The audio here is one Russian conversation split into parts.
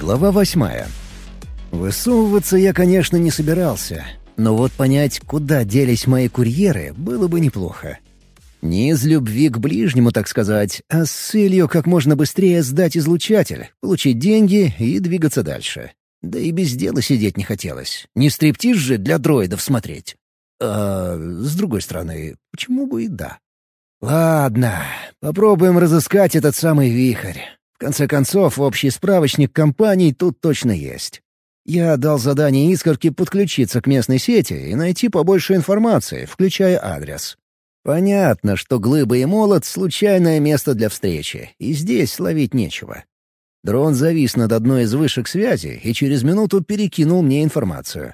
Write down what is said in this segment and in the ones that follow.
Глава 8. Высовываться я, конечно, не собирался, но вот понять, куда делись мои курьеры, было бы неплохо. Не из любви к ближнему, так сказать, а с целью как можно быстрее сдать излучатель, получить деньги и двигаться дальше. Да и без дела сидеть не хотелось. Не стриптиз же для дроидов смотреть. А с другой стороны, почему бы и да? Ладно, попробуем разыскать этот самый вихрь. В конце концов, общий справочник компаний тут точно есть. Я дал задание Искорке подключиться к местной сети и найти побольше информации, включая адрес. Понятно, что Глыба и Молот — случайное место для встречи, и здесь ловить нечего. Дрон завис над одной из вышек связи и через минуту перекинул мне информацию.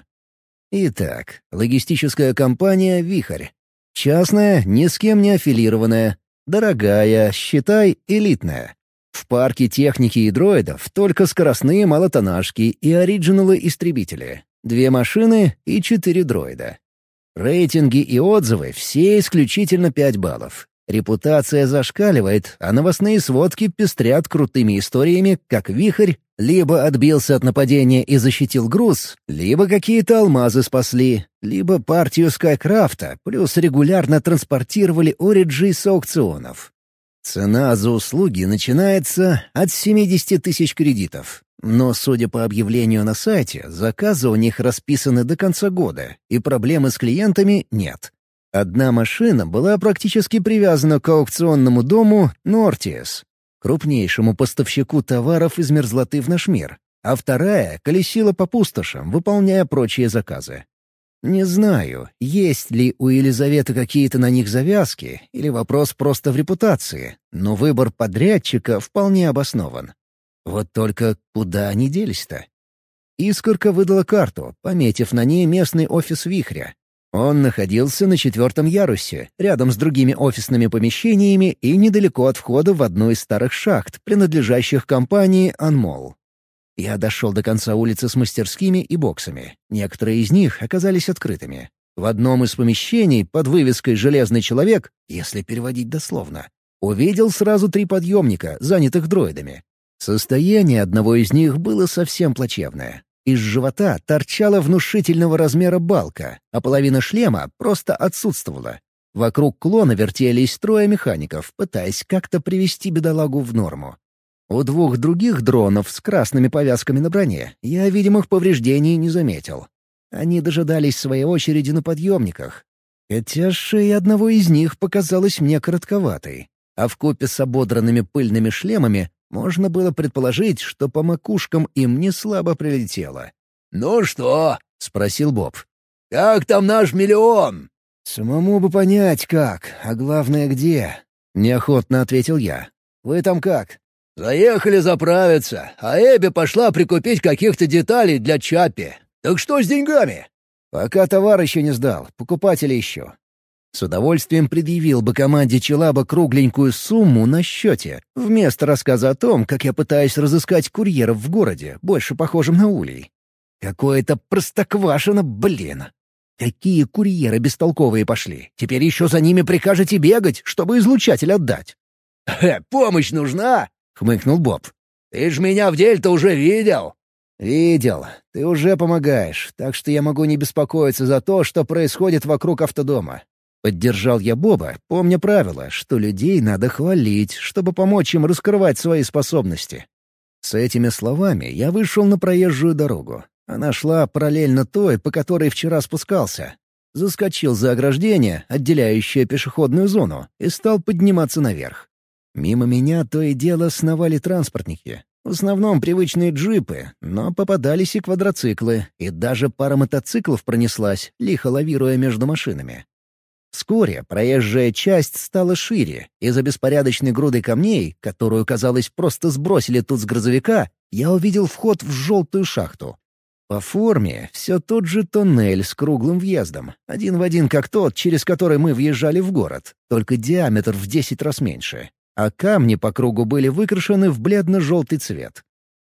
Итак, логистическая компания «Вихрь». Частная, ни с кем не аффилированная. Дорогая, считай, элитная. В парке техники и дроидов только скоростные малотоннажки и оригиналы-истребители. 2 машины и 4 дроида. Рейтинги и отзывы все исключительно 5 баллов. Репутация зашкаливает, а новостные сводки пестрят крутыми историями, как «Вихрь» либо отбился от нападения и защитил груз, либо какие-то алмазы спасли, либо партию Скайкрафта, плюс регулярно транспортировали ориджи с аукционов. Цена за услуги начинается от 70 тысяч кредитов. Но, судя по объявлению на сайте, заказы у них расписаны до конца года, и проблемы с клиентами нет. Одна машина была практически привязана к аукционному дому «Нортиес», крупнейшему поставщику товаров из мерзлоты в наш мир, а вторая колесила по пустошам, выполняя прочие заказы. Не знаю, есть ли у Елизаветы какие-то на них завязки, или вопрос просто в репутации, но выбор подрядчика вполне обоснован. Вот только куда они делись-то? Искорка выдала карту, пометив на ней местный офис «Вихря». Он находился на 4-м ярусе, рядом с другими офисными помещениями и недалеко от входа в одну из старых шахт, принадлежащих компании «Анмол». Я дошел до конца улицы с мастерскими и боксами. Некоторые из них оказались открытыми. В одном из помещений под вывеской «Железный человек», если переводить дословно, увидел сразу 3 подъемника, занятых дроидами. Состояние одного из них было совсем плачевное. Из живота торчала внушительного размера балка, а половина шлема просто отсутствовала. Вокруг клона вертелись 3 механиков, пытаясь как-то привести бедолагу в норму. У 2 других дронов с красными повязками на броне я видимых повреждений не заметил. Они дожидались своей очереди на подъемниках. Хотя шея одного из них показалась мне коротковатой, а вкупе с ободранными пыльными шлемами можно было предположить, что по макушкам им не слабо прилетело. «Ну что?» — спросил Боб. «Как там наш миллион?» «Самому бы понять как, а главное где?» — неохотно ответил я. «Вы там как?» «Заехали заправиться, а Эбби пошла прикупить каких-то деталей для Чаппи. Так что с деньгами?» «Пока товар еще не сдал, покупатели ищу». С удовольствием предъявил бы команде Челаба кругленькую сумму на счете, вместо рассказа о том, как я пытаюсь разыскать курьеров в городе, больше похожим на улей. Какое-то простоквашино, блин. Какие курьеры бестолковые пошли. Теперь еще за ними прикажете бегать, чтобы излучатель отдать. «Помощь нужна?» — хмыкнул Боб. «Ты ж меня в деле-то уже видел». «Видел. Ты уже помогаешь, так что я могу не беспокоиться за то, что происходит вокруг автодома». Поддержал я Боба, помня правило, что людей надо хвалить, чтобы помочь им раскрывать свои способности. С этими словами я вышел на проезжую дорогу. Она шла параллельно той, по которой вчера спускался. Заскочил за ограждение, отделяющее пешеходную зону, и стал подниматься наверх. Мимо меня то и дело сновали транспортники. В основном привычные джипы, но попадались и квадроциклы, и даже пара мотоциклов пронеслась, лихо лавируя между машинами. Вскоре проезжая часть стала шире. Из-за беспорядочной груды камней, которую, казалось, просто сбросили тут с грузовика, я увидел вход в желтую шахту. По форме все тот же тоннель с круглым въездом, один в один как тот, через который мы въезжали в город, только диаметр в 10 раз меньше, а камни по кругу были выкрашены в бледно-желтый цвет.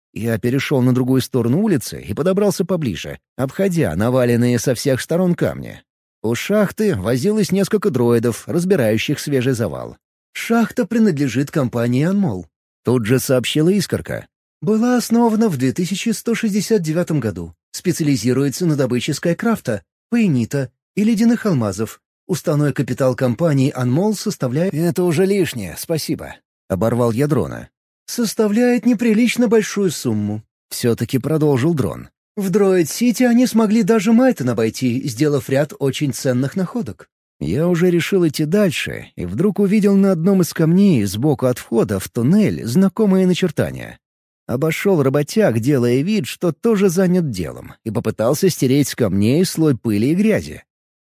Я перешел на другую сторону улицы и подобрался поближе, обходя наваленные со всех сторон камни. У шахты возилось несколько дроидов, разбирающих свежий завал. «Шахта принадлежит компании «Анмол», — тут же сообщила Искорка. Была основана в 2169 году. Специализируется на добыче скайкрафта, паэнита и ледяных алмазов. Уставной капитал компании «Анмол» составляет... «Это уже лишнее, спасибо», — оборвал я дрона. «Составляет неприлично большую сумму», — все-таки продолжил дрон. «В Дроид-Сити они смогли даже Майтон обойти, сделав ряд очень ценных находок». Я уже решил идти дальше, и вдруг увидел на одном из камней сбоку от входа в туннель знакомые начертания. Обошел работяг, делая вид, что тоже занят делом, и попытался стереть с камней слой пыли и грязи.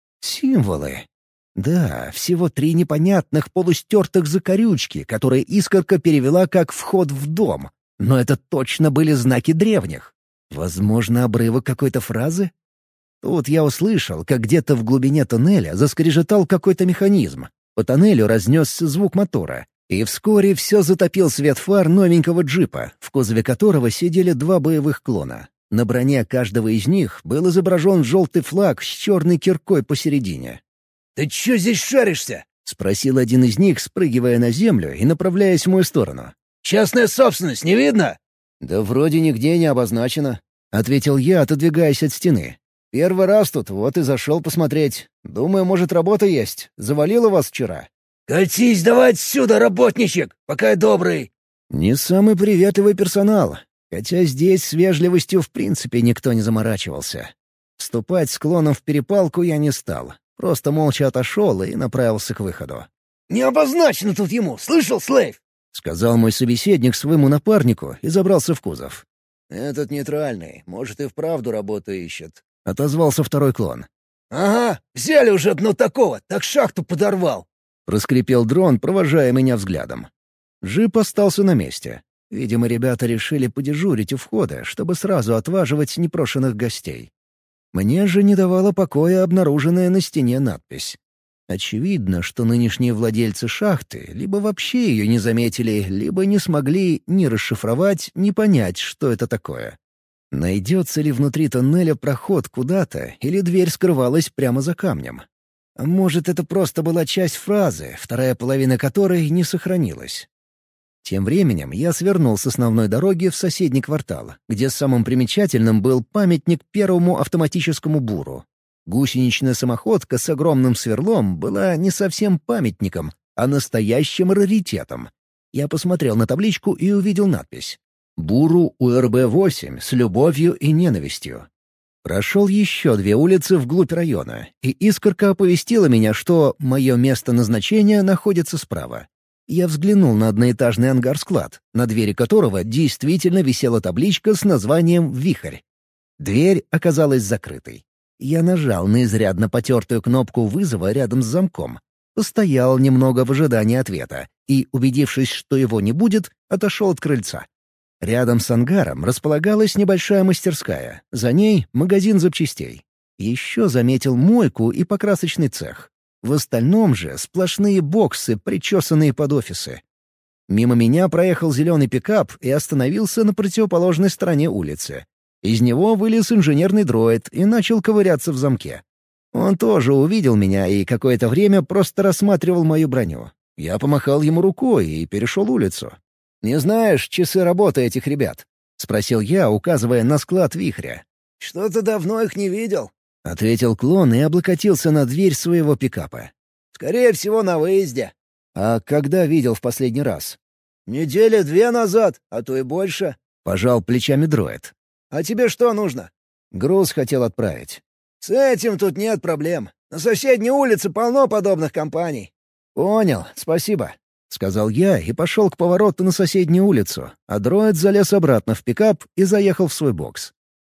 Символы. Да, всего 3 непонятных полустертых закорючки, которые Искорка перевела как «вход в дом». Но это точно были знаки древних. Возможно, обрывок какой-то фразы? Тут я услышал, как где-то в глубине туннеля заскрежетал какой-то механизм. По тоннелю разнесся звук мотора. И вскоре все затопил свет фар новенького джипа, в кузове которого сидели 2 боевых клона. На броне каждого из них был изображен желтый флаг с черной киркой посередине. «Ты чё здесь шаришься?» — спросил один из них, спрыгивая на землю и направляясь в мою сторону. «Частная собственность, не видно?» «Да вроде нигде не обозначено», — ответил я, отодвигаясь от стены. «Первый раз тут, вот и зашел посмотреть. Думаю, может, работа есть. Завалило вас вчера». «Катись давай отсюда, работничек, пока я добрый!» Не самый приветливый персонал, хотя здесь с вежливостью в принципе никто не заморачивался. Вступать с клоном в перепалку я не стал. Просто молча отошел и направился к выходу. «Не обозначено тут ему, слышал, Слейв?» — сказал мой собеседник своему напарнику и забрался в кузов. «Этот нейтральный, может, и вправду работу ищет», — отозвался второй клон. «Ага, взяли уже одно такого, так шахту подорвал». — проскрипел дрон, провожая меня взглядом. Джип остался на месте. Видимо, ребята решили подежурить у входа, чтобы сразу отваживать непрошенных гостей. Мне же не давала покоя обнаруженная на стене надпись. Очевидно, что нынешние владельцы шахты либо вообще ее не заметили, либо не смогли ни расшифровать, ни понять, что это такое. Найдется ли внутри тоннеля проход куда-то, или дверь скрывалась прямо за камнем? А может, это просто была часть фразы, вторая половина которой не сохранилась. Тем временем я свернул с основной дороги в соседний квартал, где самым примечательным был памятник первому автоматическому буру. Гусеничная самоходка с огромным сверлом была не совсем памятником, а настоящим раритетом. Я посмотрел на табличку и увидел надпись «Буру УРБ-8 с любовью и ненавистью». Прошел еще 2 улицы вглубь района, и Искорка оповестила меня, что мое место назначения находится справа. Я взглянул на одноэтажный ангар-склад, на двери которого действительно висела табличка с названием «Вихрь». Дверь оказалась закрытой. Я нажал на изрядно потертую кнопку вызова рядом с замком. Постоял немного в ожидании ответа и, убедившись, что его не будет, отошел от крыльца. Рядом с ангаром располагалась небольшая мастерская, за ней — магазин запчастей. Еще заметил мойку и покрасочный цех. В остальном же сплошные боксы, причесанные под офисы. Мимо меня проехал зеленый пикап и остановился на противоположной стороне улицы. Из него вылез инженерный дроид и начал ковыряться в замке. Он тоже увидел меня и какое-то время просто рассматривал мою броню. Я помахал ему рукой и перешел улицу. «Не знаешь часы работы этих ребят?» — спросил я, указывая на склад вихря. «Что-то давно их не видел», — ответил клон и облокотился на дверь своего пикапа. «Скорее всего, на выезде». «А когда видел в последний раз?» 2 недели назад, а то и больше», — пожал плечами дроид. «А тебе что нужно?» «Груз хотел отправить». «С этим тут нет проблем. На соседней улице полно подобных компаний». «Понял, спасибо», — сказал я и пошел к повороту на соседнюю улицу, а дроид залез обратно в пикап и заехал в свой бокс.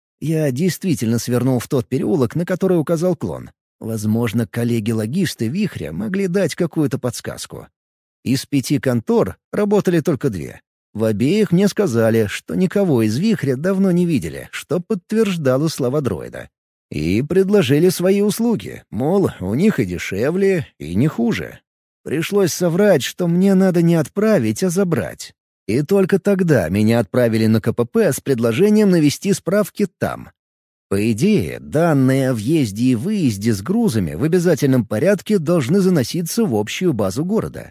Я действительно свернул в тот переулок, на который указал клон. Возможно, коллеги-логисты «Вихря» могли дать какую-то подсказку. Из 5 контор работали только 2. В обеих мне сказали, что никого из «Вихря» давно не видели, что подтверждало слова дроида. И предложили свои услуги, мол, у них и дешевле, и не хуже. Пришлось соврать, что мне надо не отправить, а забрать. И только тогда меня отправили на КПП с предложением навести справки там. По идее, данные о въезде и выезде с грузами в обязательном порядке должны заноситься в общую базу города.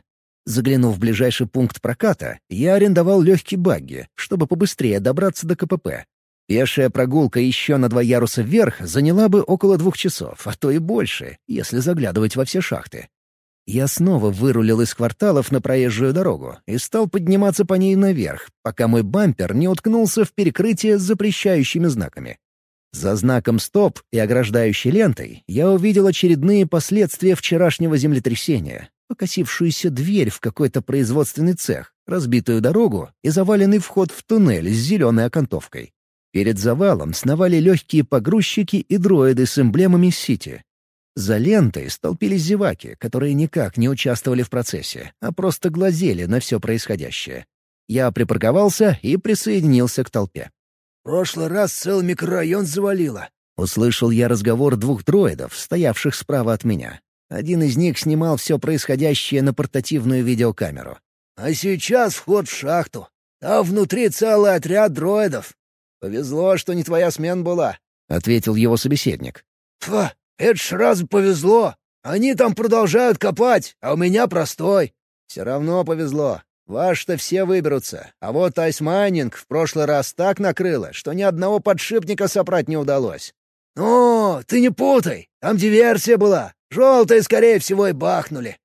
Заглянув в ближайший пункт проката, я арендовал легкий багги, чтобы побыстрее добраться до КПП. Пешая прогулка еще на 2 яруса вверх заняла бы около 2 часов, а то и больше, если заглядывать во все шахты. Я снова вырулил из кварталов на проезжую дорогу и стал подниматься по ней наверх, пока мой бампер не уткнулся в перекрытие с запрещающими знаками. За знаком «Стоп» и ограждающей лентой я увидел очередные последствия вчерашнего землетрясения: покосившуюся дверь в какой-то производственный цех, разбитую дорогу и заваленный вход в туннель с зеленой окантовкой. Перед завалом сновали легкие погрузчики и дроиды с эмблемами Сити. За лентой столпились зеваки, которые никак не участвовали в процессе, а просто глазели на все происходящее. Я припарковался и присоединился к толпе. «В прошлый раз целый микрорайон завалило», — услышал я разговор 2 дроидов, стоявших справа от меня. Один из них снимал все происходящее на портативную видеокамеру. «А сейчас вход в шахту. Там внутри целый отряд дроидов». «Повезло, что не твоя смена была», — ответил его собеседник. «Фу, это ж сразу повезло. Они там продолжают копать, а у меня простой». «Все равно повезло. Ваши-то все выберутся. А вот айсмайнинг в прошлый раз так накрыло, что ни одного подшипника собрать не удалось». «Ну, ты не путай. Там диверсия была. Желтые, скорее всего, и бахнули».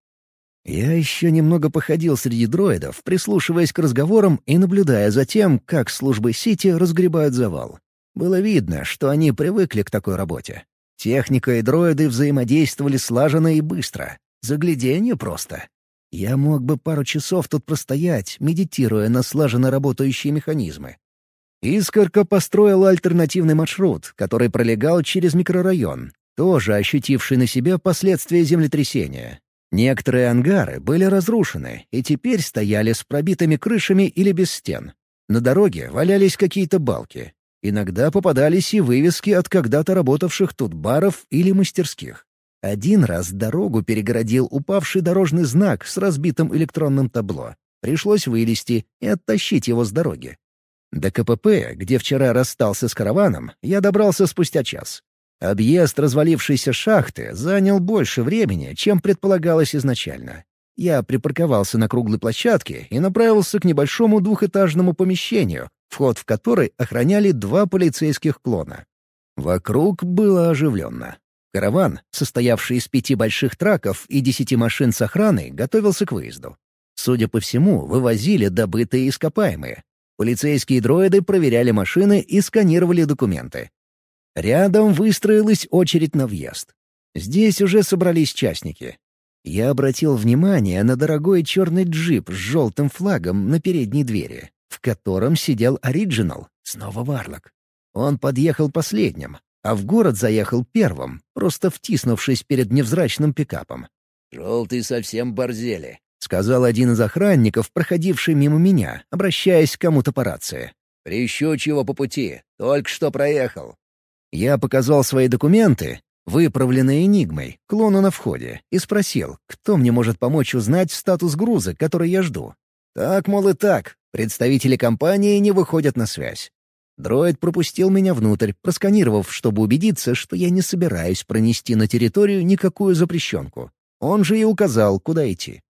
Я еще немного походил среди дроидов, прислушиваясь к разговорам и наблюдая за тем, как службы Сити разгребают завал. Было видно, что они привыкли к такой работе. Техника и дроиды взаимодействовали слаженно и быстро. Загляденье просто. Я мог бы пару часов тут простоять, медитируя на слаженно работающие механизмы. Искорка построила альтернативный маршрут, который пролегал через микрорайон, тоже ощутивший на себе последствия землетрясения. Некоторые ангары были разрушены и теперь стояли с пробитыми крышами или без стен. На дороге валялись какие-то балки. Иногда попадались и вывески от когда-то работавших тут баров или мастерских. Один раз дорогу перегородил упавший дорожный знак с разбитым электронным табло. Пришлось вылезти и оттащить его с дороги. До КПП, где вчера расстался с караваном, я добрался спустя час. Объезд развалившейся шахты занял больше времени, чем предполагалось изначально. Я припарковался на круглой площадке и направился к небольшому 2-этажному помещению, вход в который охраняли 2 полицейских клона. Вокруг было оживленно. Караван, состоявший из 5 больших траков и 10 машин с охраной, готовился к выезду. Судя по всему, вывозили добытые ископаемые. Полицейские дроиды проверяли машины и сканировали документы. Рядом выстроилась очередь на въезд. Здесь уже собрались частники. Я обратил внимание на дорогой черный джип с желтым флагом на передней двери, в котором сидел оригинал, снова Варлок. Он подъехал последним, а в город заехал первым, просто втиснувшись перед невзрачным пикапом. «Желтые совсем борзели», — сказал один из охранников, проходивший мимо меня, обращаясь к кому-то по рации. «Прищучь его по пути. Только что проехал». Я показал свои документы, выправленные Энигмой, клону на входе, и спросил, кто мне может помочь узнать статус груза, который я жду. Так, мол, и так. Представители компании не выходят на связь. Дроид пропустил меня внутрь, просканировав, чтобы убедиться, что я не собираюсь пронести на территорию никакую запрещенку. Он же и указал, куда идти.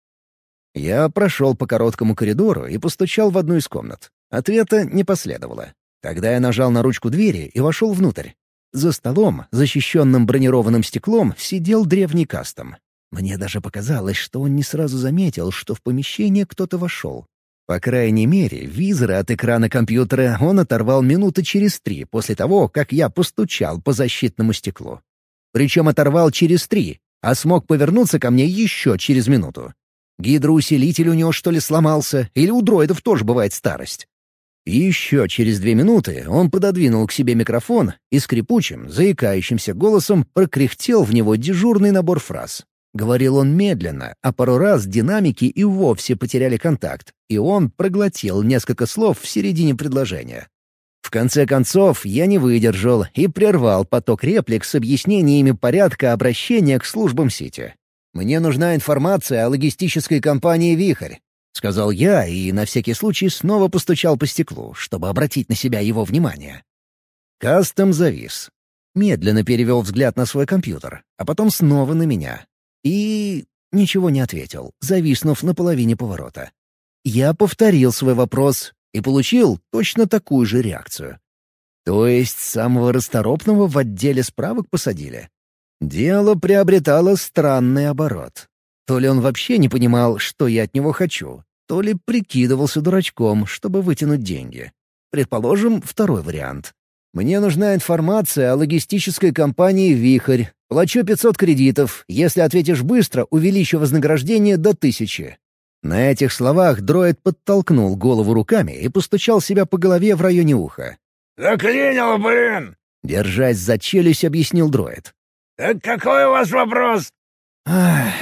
Я прошел по короткому коридору и постучал в одну из комнат. Ответа не последовало. Тогда я нажал на ручку двери и вошел внутрь. За столом, защищенным бронированным стеклом, сидел древний кастом. Мне даже показалось, что он не сразу заметил, что в помещение кто-то вошел. По крайней мере, визоры от экрана компьютера он оторвал минуты через 3 после того, как я постучал по защитному стеклу. Причем оторвал через 3, а смог повернуться ко мне еще через минуту. Гидроусилитель у него, что ли, сломался? Или у дроидов тоже бывает старость? И еще через 2 минуты он пододвинул к себе микрофон и скрипучим, заикающимся голосом прокряхтел в него дежурный набор фраз. Говорил он медленно, а пару раз динамики и вовсе потеряли контакт, и он проглотил несколько слов в середине предложения. В конце концов, я не выдержал и прервал поток реплик с объяснениями порядка обращения к службам Сити. «Мне нужна информация о логистической компании «Вихрь», — сказал я и на всякий случай снова постучал по стеклу, чтобы обратить на себя его внимание. Кастом завис. Медленно перевел взгляд на свой компьютер, а потом снова на меня. И Ничего не ответил, зависнув на половине поворота. Я повторил свой вопрос и получил точно такую же реакцию. То есть самого расторопного в отделе справок посадили? Дело приобретало странный оборот. То ли он вообще не понимал, что я от него хочу, то ли прикидывался дурачком, чтобы вытянуть деньги. Предположим, второй вариант. Мне нужна информация о логистической компании «Вихрь». Плачу 500 кредитов. Если ответишь быстро, увеличу вознаграждение до 1000. На этих словах дроид подтолкнул голову руками и постучал себя по голове в районе уха. «Заклинило, блин!» Держась за челюсть, объяснил дроид. «Так какой у вас вопрос?» Ах.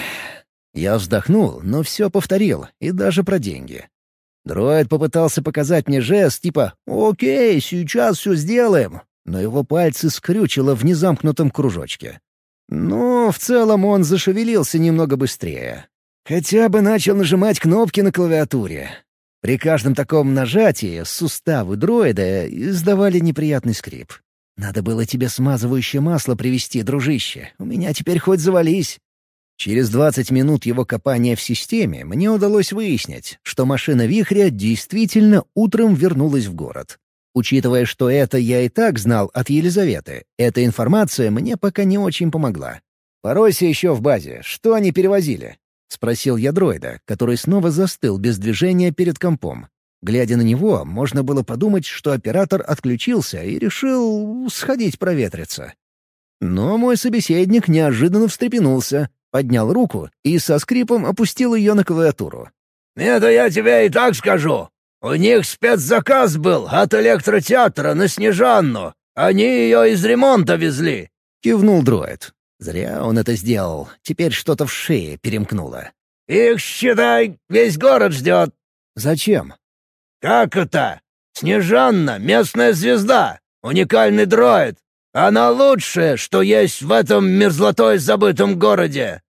Я вздохнул, но все повторил, и даже про деньги. Дроид попытался показать мне жест типа «Окей, сейчас все сделаем», но его пальцы скрючило в незамкнутом кружочке. Но в целом он зашевелился немного быстрее. Хотя бы начал нажимать кнопки на клавиатуре. При каждом таком нажатии суставы дроида издавали неприятный скрип. «Надо было тебе смазывающее масло привезти, дружище. У меня теперь хоть завались». Через 20 минут его копания в системе мне удалось выяснить, что машина «Вихря» действительно утром вернулась в город. Учитывая, что это я и так знал от Елизаветы, эта информация мне пока не очень помогла. «Поройся еще в базе. Что они перевозили?» — спросил я дроида, который снова застыл без движения перед компом. Глядя на него, можно было подумать, что оператор отключился и решил сходить проветриться. Но мой собеседник неожиданно встрепенулся, поднял руку и со скрипом опустил ее на клавиатуру. «Это я тебе и так скажу. У них спецзаказ был от электротеатра на Снежанну. Они ее из ремонта везли», — кивнул дроид. Зря он это сделал. Теперь что-то в шее перемкнуло. «Их, считай, весь город ждет». «Зачем?» «Как это? Снежанна — местная звезда, уникальный дроид. Она лучшая, что есть в этом мерзлотой забытом городе».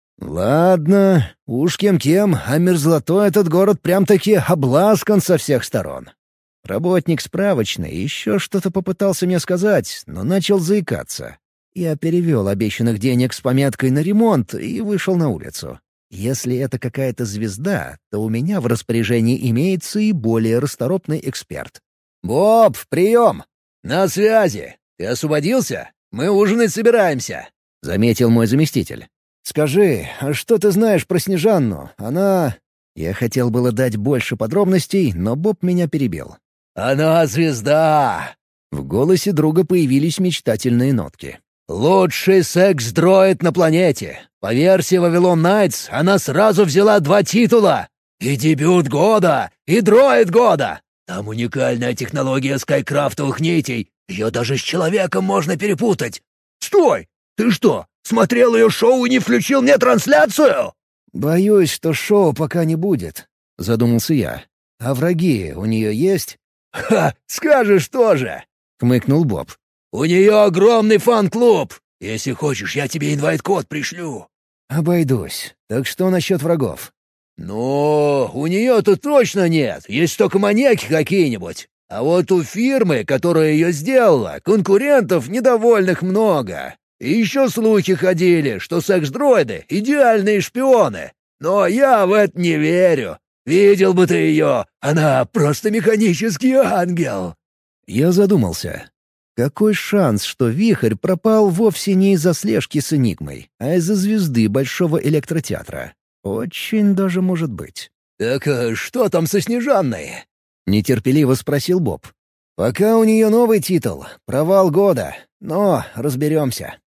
«Ладно, уж кем-кем, а мерзлотой этот город прям-таки обласкан со всех сторон». Работник справочной еще что-то попытался мне сказать, но начал заикаться. Я перевел обещанных денег с пометкой на ремонт и вышел на улицу. Если это какая-то звезда, то у меня в распоряжении имеется и более расторопный эксперт. «Боб, прием!» «На связи. Ты освободился? Мы ужинать собираемся», — заметил мой заместитель. «Скажи, а что ты знаешь про Снежанну? Она...» Я хотел было дать больше подробностей, но Боб меня перебил. «Она звезда!» В голосе друга появились мечтательные нотки. «Лучший секс-дроид на планете. По версии Вавилон Найтс она сразу взяла 2 титула. И дебют года, и дроид года. Там уникальная технология скайкрафтовых нитей. Ее даже с человеком можно перепутать. Стой! Ты что, смотрел ее шоу и не включил мне трансляцию?» «Боюсь, что шоу пока не будет», — задумался я. «А враги у нее есть?» «Ха, скажешь тоже!» — хмыкнул Боб. «У нее огромный фан-клуб. Если хочешь, я тебе инвайт-код пришлю». «Обойдусь. Так что насчет врагов?» «Ну, у нее-то точно нет. Есть только маньяки какие-нибудь. А вот у фирмы, которая ее сделала, конкурентов недовольных много. И еще слухи ходили, что секс-дроиды — идеальные шпионы. Но я в это не верю. Видел бы ты ее, она просто механический ангел». Я задумался. Какой шанс, что Вихрь пропал вовсе не из-за слежки с Энигмой, а из-за звезды Большого электротеатра? Очень даже может быть. «Так что там со Снежанной?» — нетерпеливо спросил Боб. «Пока у нее новый титул — провал года, но разберемся».